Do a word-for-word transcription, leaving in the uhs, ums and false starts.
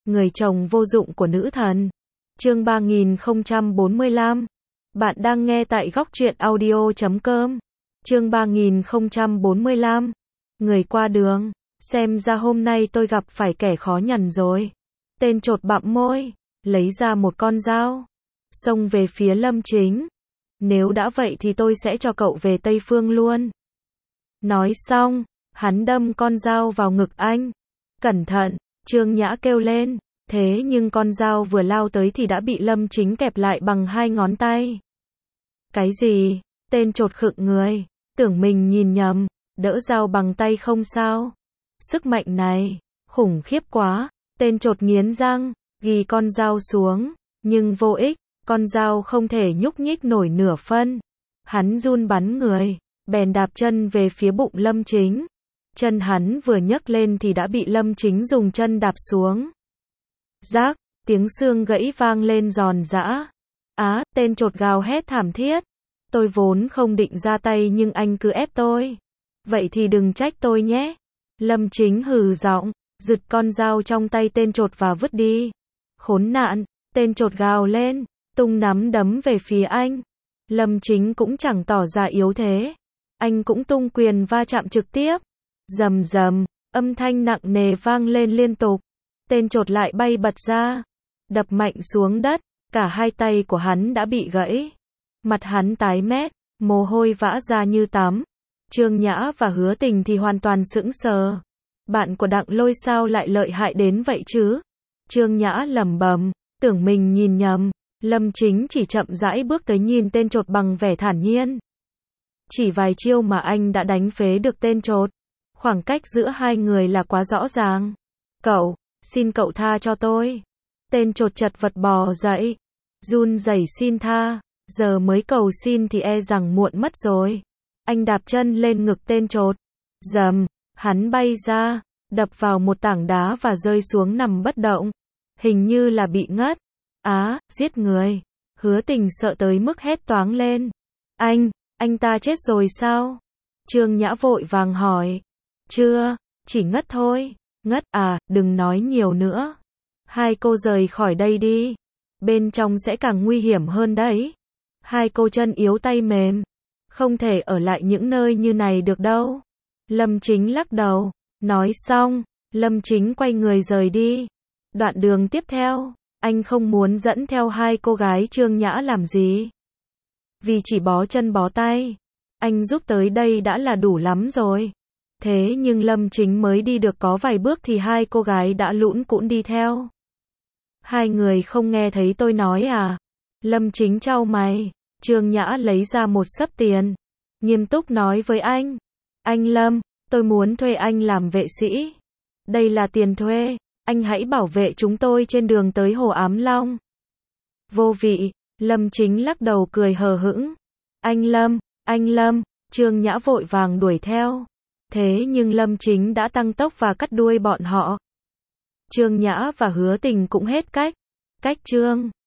người chồng vô dụng của nữ thần. Chương ba nghìn không trăm bốn mươi lăm. Bạn đang nghe tại góc truyện audio chấm com. Chương ba nghìn không trăm bốn mươi lăm. Người qua đường. Xem ra hôm nay tôi gặp phải kẻ khó nhằn rồi. Tên chột bặm môi, lấy ra một con dao, xông về phía Lâm Chính. Nếu đã vậy thì tôi sẽ cho cậu về Tây Phương luôn. Nói xong, hắn đâm con dao vào ngực anh. Cẩn thận, Trương Nhã kêu lên. Thế nhưng con dao vừa lao tới thì đã bị Lâm Chính kẹp lại bằng hai ngón tay. Cái gì? Tên chột khựng người, tưởng mình nhìn nhầm, đỡ dao bằng tay không sao. Sức mạnh này, khủng khiếp quá. Tên chột nghiến răng, ghi con dao xuống, nhưng vô ích, con dao không thể nhúc nhích nổi nửa phân. Hắn run bắn người, bèn đạp chân về phía bụng Lâm Chính. Chân hắn vừa nhấc lên thì đã bị Lâm Chính dùng chân đạp xuống. Rác, tiếng xương gãy vang lên giòn giã. Á, tên chột gào hét thảm thiết. Tôi vốn không định ra tay nhưng anh cứ ép tôi. Vậy thì đừng trách tôi nhé. Lâm Chính hừ giọng, giật con dao trong tay tên chột và vứt đi. Khốn nạn, tên chột gào lên, tung nắm đấm về phía anh. Lâm Chính cũng chẳng tỏ ra yếu thế. Anh cũng tung quyền va chạm trực tiếp. Rầm rầm, âm thanh nặng nề vang lên liên tục. Tên chột lại bay bật ra, đập mạnh xuống đất, cả hai tay của hắn đã bị gãy. Mặt hắn tái mét, mồ hôi vã ra như tắm. Trương Nhã và Hứa Tình thì hoàn toàn sững sờ. Bạn của Đặng Lôi sao lại lợi hại đến vậy chứ? Trương Nhã lẩm bẩm, tưởng mình nhìn nhầm. Lâm Chính chỉ chậm rãi bước tới nhìn tên chột bằng vẻ thản nhiên. Chỉ vài chiêu mà anh đã đánh phế được tên chột. Khoảng cách giữa hai người là quá rõ ràng. Cậu, xin cậu tha cho tôi. Tên chột chật vật bò dậy, run rẩy xin tha. Giờ mới cầu xin thì e rằng muộn mất rồi. Anh đạp chân lên ngực tên chột. Dầm, hắn bay ra, đập vào một tảng đá và rơi xuống nằm bất động. Hình như là bị ngất. Á, giết người. Hứa Tình sợ tới mức hét toáng lên. Anh, anh ta chết rồi sao? Trương Nhã vội vàng hỏi. Chưa, chỉ ngất thôi. Ngất à, đừng nói nhiều nữa. Hai cô rời khỏi đây đi. Bên trong sẽ càng nguy hiểm hơn đấy. Hai cô chân yếu tay mềm. Không thể ở lại những nơi như này được đâu. Lâm Chính lắc đầu. Nói xong, Lâm Chính quay người rời đi. Đoạn đường tiếp theo, anh không muốn dẫn theo hai cô gái Trương Nhã làm gì. Vì chỉ bó chân bó tay, anh giúp tới đây đã là đủ lắm rồi. Thế nhưng Lâm Chính mới đi được có vài bước thì hai cô gái đã lũn cũn đi theo. Hai người không nghe thấy tôi nói à? Lâm Chính chau mày. Trương Nhã lấy ra một xấp tiền, nghiêm túc nói với anh. Anh Lâm, tôi muốn thuê anh làm vệ sĩ. Đây là tiền thuê, anh hãy bảo vệ chúng tôi trên đường tới Hồ Ám Long. Vô vị, Lâm Chính lắc đầu cười hờ hững. Anh Lâm, anh Lâm, Trương Nhã vội vàng đuổi theo. Thế nhưng Lâm Chính đã tăng tốc và cắt đuôi bọn họ. Trương Nhã và Hứa Tình cũng hết cách. Cách Trương